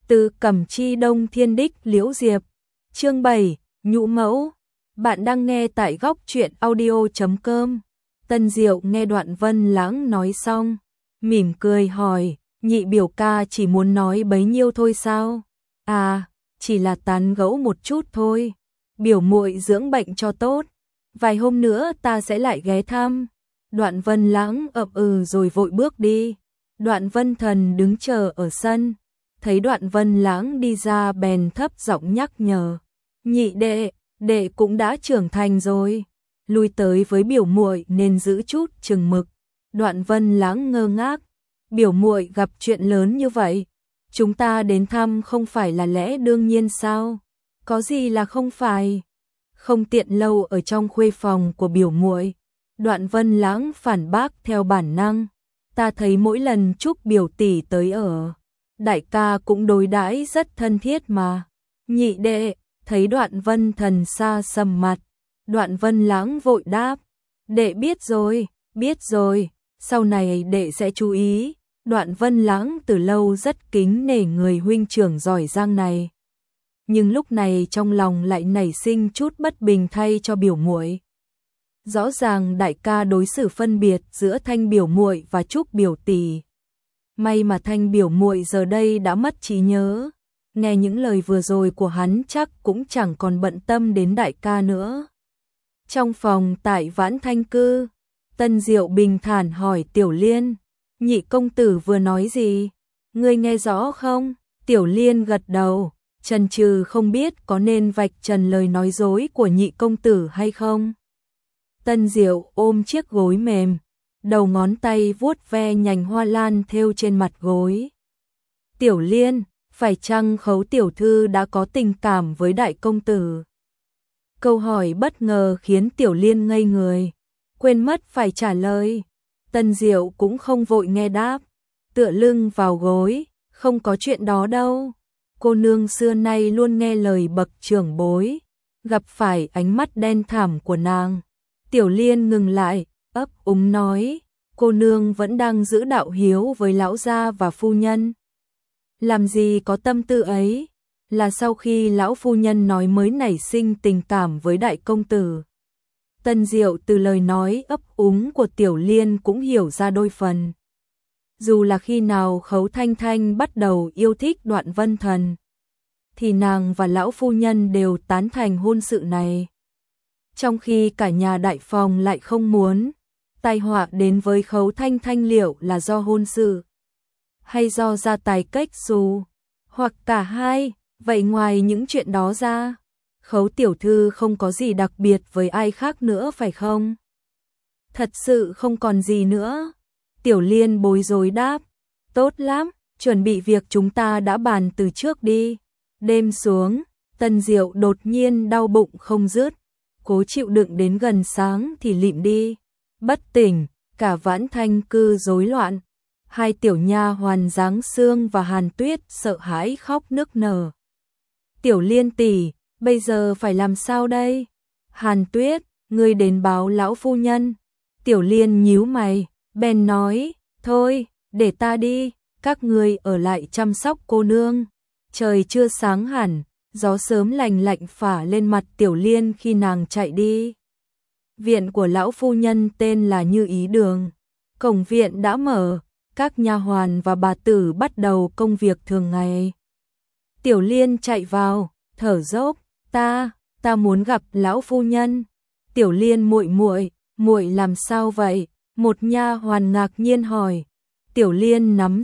Từ Cẩm Chi Đông Thiên Đích Liễu Diệp. Chương 7, Nhũ Mẫu. Bạn đang nghe tại góc truyện audio.com. Tân Diệu nghe Đoạn Vân Lãng nói xong, mỉm cười hỏi, nhị biểu ca chỉ muốn nói bấy nhiêu thôi sao? À, chỉ là tán gẫu một chút thôi. Biểu muội dưỡng bệnh cho tốt, vài hôm nữa ta sẽ lại ghé thăm. Đoạn Vân Lãng ậm rồi vội bước đi. Đoạn Vân Thần đứng chờ ở sân, thấy Đoạn Vân Lãng đi ra bèn thấp giọng nhắc nhở, nhị đệ, đệ cũng đã trưởng thành rồi, lui tới với biểu muội nên giữ chút chừng mực. Đoạn Vân Lãng ngơ ngác, biểu muội gặp chuyện lớn như vậy, chúng ta đến thăm không phải là lẽ đương nhiên sao? Có gì là không phải? Không tiện lâu ở trong khuê phòng của biểu muội. Đoạn Vân Lãng phản bác theo bản năng, ta thấy mỗi lần Trúc biểu tỷ tới ở, đại ca cũng đối đãi rất thân thiết mà. Nhị đệ, thấy Đoạn Vân Thần xa sầm mặt, Đoạn Vân Lãng vội đáp, đệ biết rồi, sau này đệ sẽ chú ý. Đoạn Vân Lãng từ lâu rất kính nể người huynh trưởng giỏi giang này, nhưng lúc này trong lòng lại nảy sinh chút bất bình thay cho biểu muội. Rõ ràng đại ca đối xử phân biệt giữa Thanh biểu muội và Trúc biểu tỷ. May mà Thanh biểu muội giờ đây đã mất trí nhớ, nghe những lời vừa rồi của hắn chắc cũng chẳng còn bận tâm đến đại ca nữa. Trong phòng tại Vãn Thanh cư, Tân Diệu bình thản hỏi Tiểu Liên, nhị công tử vừa nói gì? Ngươi nghe rõ không? Tiểu Liên gật đầu, chần chừ không biết có nên vạch trần lời nói dối của nhị công tử hay không. Tân Diệu ôm chiếc gối mềm, đầu ngón tay vuốt ve nhành hoa lan thêu trên mặt gối. Tiểu Liên, phải chăng Khấu tiểu thư đã có tình cảm với đại công tử? Câu hỏi bất ngờ khiến Tiểu Liên ngây người, quên mất phải trả lời. Tân Diệu cũng không vội nghe đáp, tựa lưng vào gối, không có chuyện đó đâu. Cô nương xưa nay luôn nghe lời bậc trưởng bối, gặp phải ánh mắt đen thẳm của nàng. Tiểu Liên ngừng lại, ấp úng nói, cô nương vẫn đang giữ đạo hiếu với lão gia và phu nhân. Làm gì có tâm tư ấy, là sau khi lão phu nhân nói mới nảy sinh tình cảm với đại công tử. Tân Diệu từ lời nói ấp úng của Tiểu Liên cũng hiểu ra đôi phần. Dù là khi nào Khấu Thanh Thanh bắt đầu yêu thích Đoạn Vân Thần, thì nàng và lão phu nhân đều tán thành hôn sự này. Trong khi cả nhà đại phòng lại không muốn, tai họa đến với Khấu Thanh Thanh liệu là do hôn sự, hay do gia tài cách xù, hoặc cả hai. Vậy ngoài những chuyện đó ra, Khấu tiểu thư không có gì đặc biệt với ai khác nữa phải không? Thật sự không còn gì nữa. Tiểu Liên bối rối đáp, tốt lắm, chuẩn bị việc chúng ta đã bàn từ trước đi. Đêm xuống, Tân Diệu đột nhiên đau bụng không dứt, cố chịu đựng đến gần sáng thì lịm đi. Bất tỉnh, cả Vãn Thanh cư rối loạn. Hai tiểu nha hoàn Giáng Sương và Hàn Tuyết sợ hãi khóc nức nở. Tiểu Liên tỷ, bây giờ phải làm sao đây? Hàn Tuyết, ngươi đến báo lão phu nhân. Tiểu Liên nhíu mày, bèn nói, thôi, để ta đi, các ngươi ở lại chăm sóc cô nương. Trời chưa sáng hẳn, gió sớm lành lạnh phả lên mặt Tiểu Liên khi nàng chạy đi. Viện của lão phu nhân tên là Như Ý Đường. Cổng viện đã mở, các nha hoàn và bà tử bắt đầu công việc thường ngày. Tiểu Liên chạy vào, thở dốc, ta muốn gặp lão phu nhân. Tiểu Liên muội làm sao vậy? Một nha hoàn ngạc nhiên hỏi. Tiểu Liên nắm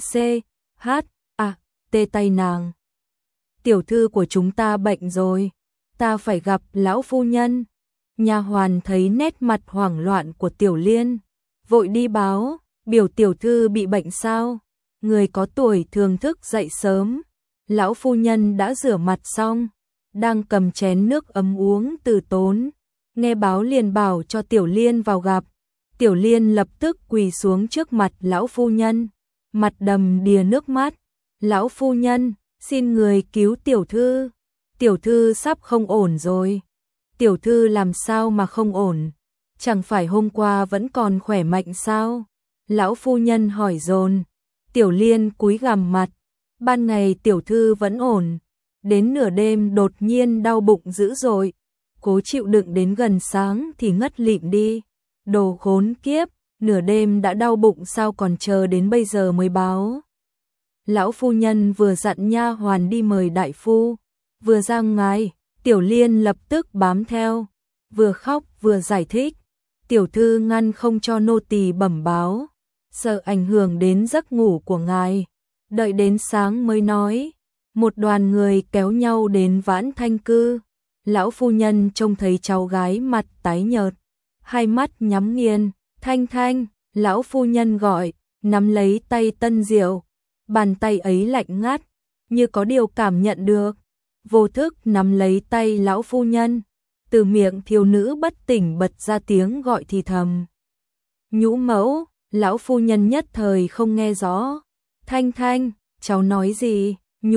tê tay nàng. Tiểu thư của chúng ta bệnh rồi, ta phải gặp lão phu nhân. Nha hoàn thấy nét mặt hoảng loạn của Tiểu Liên, vội đi báo, biểu tiểu thư bị bệnh sao? Người có tuổi thường thức dậy sớm. Lão phu nhân đã rửa mặt xong, đang cầm chén nước ấm uống từ tốn. Nghe báo liền bảo cho Tiểu Liên vào gặp. Tiểu Liên lập tức quỳ xuống trước mặt lão phu nhân, mặt đầm đìa nước mắt. Lão phu nhân, xin người cứu tiểu thư. Tiểu thư sắp không ổn rồi. Tiểu thư làm sao mà không ổn? Chẳng phải hôm qua vẫn còn khỏe mạnh sao? Lão phu nhân hỏi dồn. Tiểu Liên cúi gằm mặt, Ban ngày tiểu thư vẫn ổn, đến nửa đêm đột nhiên đau bụng dữ dội, cố chịu đựng đến gần sáng thì ngất lịm đi. Đồ khốn kiếp, nửa đêm đã đau bụng sao còn chờ đến bây giờ mới báo. Lão phu nhân vừa dặn nha hoàn đi mời đại phu, vừa ra ngoài, Tiểu Liên lập tức bám theo, vừa khóc vừa giải thích. Tiểu thư ngăn không cho nô tỳ bẩm báo, sợ ảnh hưởng đến giấc ngủ của ngài. Đợi đến sáng mới nói. Một đoàn người kéo nhau đến Vãn Thanh Cư. Lão phu nhân trông thấy cháu gái mặt tái nhợt, hai mắt nhắm nghiền. Thanh Thanh, lão phu nhân gọi, nắm lấy tay Tân Diệu. Bàn tay ấy lạnh ngắt, như có điều cảm nhận được. Vô thức nắm lấy tay lão phu nhân, từ miệng thiếu nữ bất tỉnh bật ra tiếng gọi thì thầm. Nhũ mẫu, lão phu nhân nhất thời không nghe rõ. Thanh Thanh, cháu nói gì?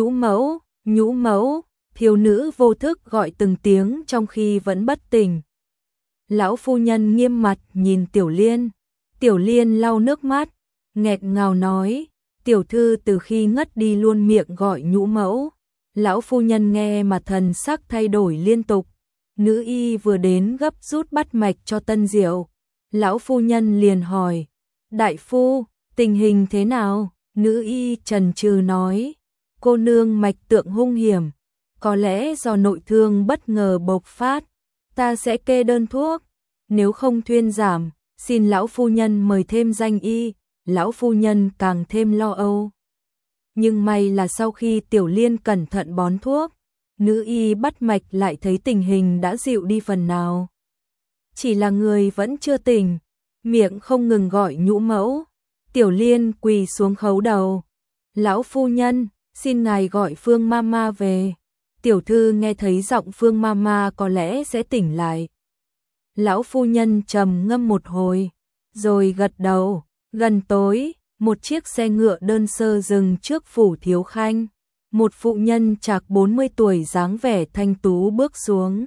Nhũ mẫu, thiếu nữ vô thức gọi từng tiếng trong khi vẫn bất tỉnh. Lão phu nhân nghiêm mặt nhìn Tiểu Liên lau nước mắt, nghẹt ngào nói, tiểu thư từ khi ngất đi luôn miệng gọi nhũ mẫu. Lão phu nhân nghe mà thần sắc thay đổi liên tục. Nữ y vừa đến gấp rút bắt mạch cho Tân Diệu. Lão phu nhân liền hỏi, đại phu, tình hình thế nào? Nữ y chần chừ nói, cô nương mạch tượng hung hiểm, có lẽ do nội thương bất ngờ bộc phát, ta sẽ kê đơn thuốc, nếu không thuyên giảm, xin lão phu nhân mời thêm danh y. Lão phu nhân càng thêm lo âu. Nhưng may là sau khi Tiểu Liên cẩn thận bón thuốc, nữ y bắt mạch lại thấy tình hình đã dịu đi phần nào. Chỉ là người vẫn chưa tỉnh, miệng không ngừng gọi nhũ mẫu. Tiểu Liên quỳ xuống khấu đầu. Lão phu nhân, xin ngài gọi Phương Mama về. Tiểu thư nghe thấy giọng Phương Mama có lẽ sẽ tỉnh lại. Lão phu nhân trầm ngâm một hồi, rồi gật đầu. Gần tối, một chiếc xe ngựa đơn sơ dừng trước phủ thiếu khanh. Một phụ nhân chạc 40 tuổi dáng vẻ thanh tú bước xuống.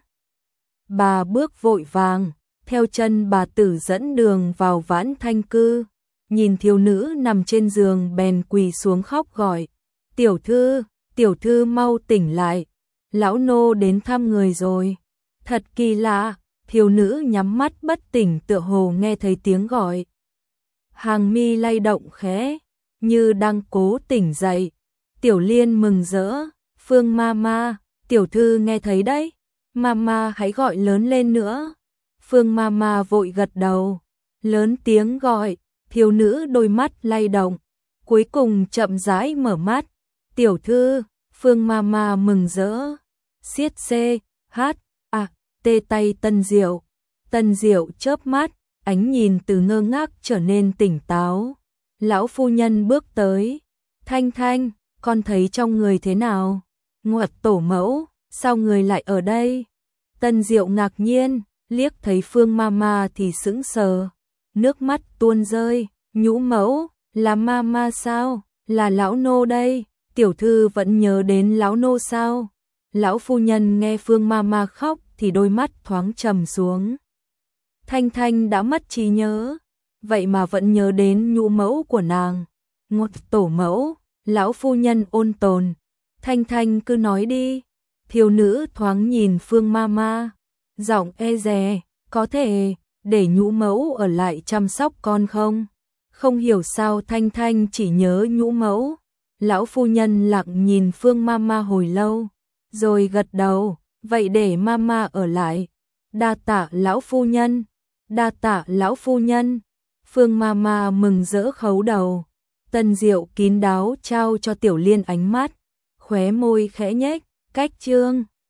Bà bước vội vàng, theo chân bà tử dẫn đường vào Vãn Thanh Cư. Nhìn thiếu nữ nằm trên giường bèn quỳ xuống khóc gọi. Tiểu thư mau tỉnh lại. Lão nô đến thăm người rồi. Thật kỳ lạ, thiếu nữ nhắm mắt bất tỉnh tựa hồ nghe thấy tiếng gọi. Hàng mi lay động khẽ, như đang cố tỉnh dậy. Tiểu Liên mừng rỡ, Phương Mama, tiểu thư nghe thấy đấy. Mama hãy gọi lớn lên nữa. Phương Mama vội gật đầu, lớn tiếng gọi. Thiếu nữ đôi mắt lay động, cuối cùng chậm rãi mở mắt. Tiểu thư, Phương Mama mừng rỡ, siết tê tay Tân Diệu. Tân Diệu chớp mắt, ánh nhìn từ ngơ ngác trở nên tỉnh táo. Lão phu nhân bước tới. Thanh Thanh, con thấy trong người thế nào? Ngoặt tổ mẫu, sao người lại ở đây? Tân Diệu ngạc nhiên, liếc thấy Phương Mama thì sững sờ. Nước mắt tuôn rơi. Nhũ mẫu, là Mama sao? Là lão nô đây. Tiểu thư vẫn nhớ đến lão nô sao? Lão phu nhân nghe Phương Mama khóc thì đôi mắt thoáng trầm xuống. Thanh Thanh đã mất trí nhớ, vậy mà vẫn nhớ đến nhũ mẫu của nàng. Ngọt tổ mẫu, lão phu nhân ôn tồn. Thanh Thanh cứ nói đi. Thiếu nữ thoáng nhìn Phương Mama, giọng e dè, có thể để nhũ mẫu ở lại chăm sóc con không? Không hiểu sao Thanh Thanh chỉ nhớ nhũ mẫu. Lão phu nhân lặng nhìn Phương Mama hồi lâu, rồi gật đầu, vậy để Mama ở lại. Đa tạ lão phu nhân, đa tạ lão phu nhân. Phương Mama mừng rỡ khấu đầu. Tân Diệu kín đáo trao cho Tiểu Liên ánh mắt, khóe môi khẽ nhếch, cách chương.